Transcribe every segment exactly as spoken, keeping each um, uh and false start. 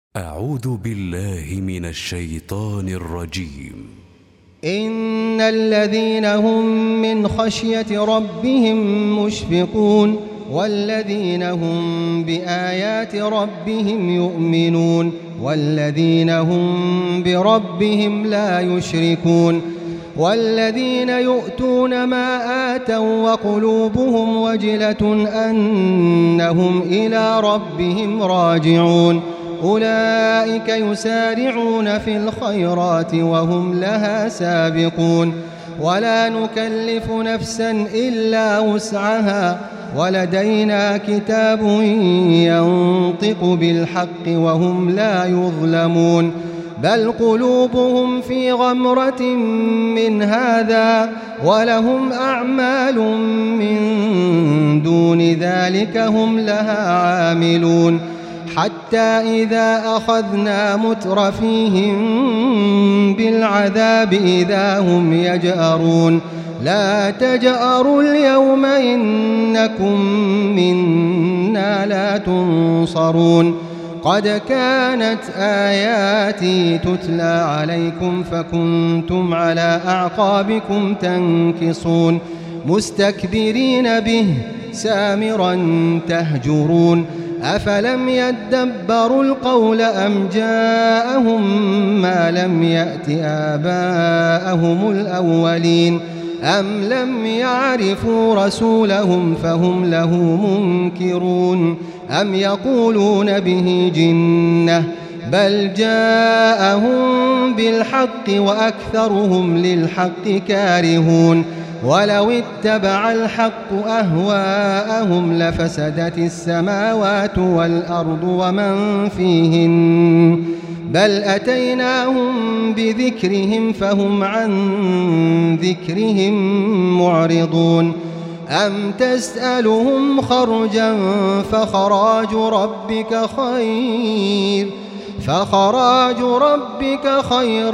أعوذ بالله من الشيطان الرجيم. إن الذين هم من خشية ربهم مشفقون والذين هم بآيات ربهم يؤمنون والذين هم بربهم لا يشركون والذين يؤتون ما آتوا وقلوبهم وجلة أنهم إلى ربهم راجعون أولئك يسارعون في الخيرات وهم لها سابقون ولا نكلف نفسا إلا وسعها ولدينا كتاب ينطق بالحق وهم لا يظلمون بل قلوبهم في غمرة من هذا ولهم أعمال من دون ذلك هم لها عاملون حتى إذا أخذنا مترفيهم بالعذاب إذا هم يجأرون لا تجأروا اليوم إنكم منا لا تنصرون قد كانت آياتي تتلى عليكم فكنتم على أعقابكم تنكصون مستكبرين به سامرا تهجرون أفلم يدبروا القول أم جاءهم ما لم يأت آباءهم الأولين أم لم يعرفوا رسولهم فهم له منكرون أم يقولون به جنة بل جاءهم بالحق وأكثرهم للحق كارهون ولو اتبع الحق أهواءهم لفسدت السماوات والأرض ومن فيهن بل أتيناهم بذكرهم فهم عن ذكرهم معرضون أم تسألهم خرجا فخراج ربك خير فخراج ربك خير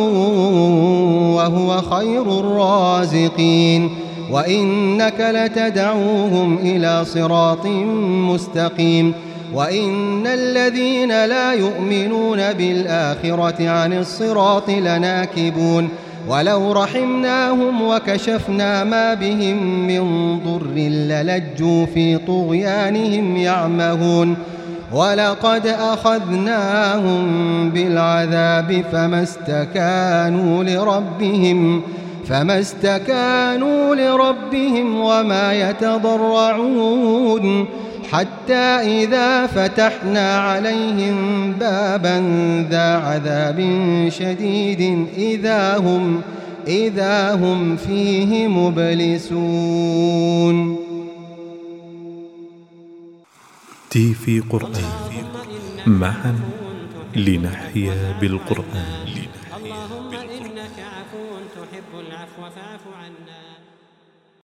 وهو خير الرازقين وإنك لتدعوهم إلى صراط مستقيم وإن الذين لا يؤمنون بالآخرة عن الصراط لناكبون ولو رحمناهم وكشفنا ما بهم من ضر للجوا في طغيانهم يعمهون ولقد أخذناهم بالعذاب فما استكانوا لربهم فما استكانوا لربهم وما يتضرعون حتى إذا فتحنا عليهم بابا ذا عذاب شديد إذا هم إذا هم فيه مبلسون. تيفي قرآن معا لنحيا بالقرآن. اللهم إنك عفو تحب العفو فاعف عنا.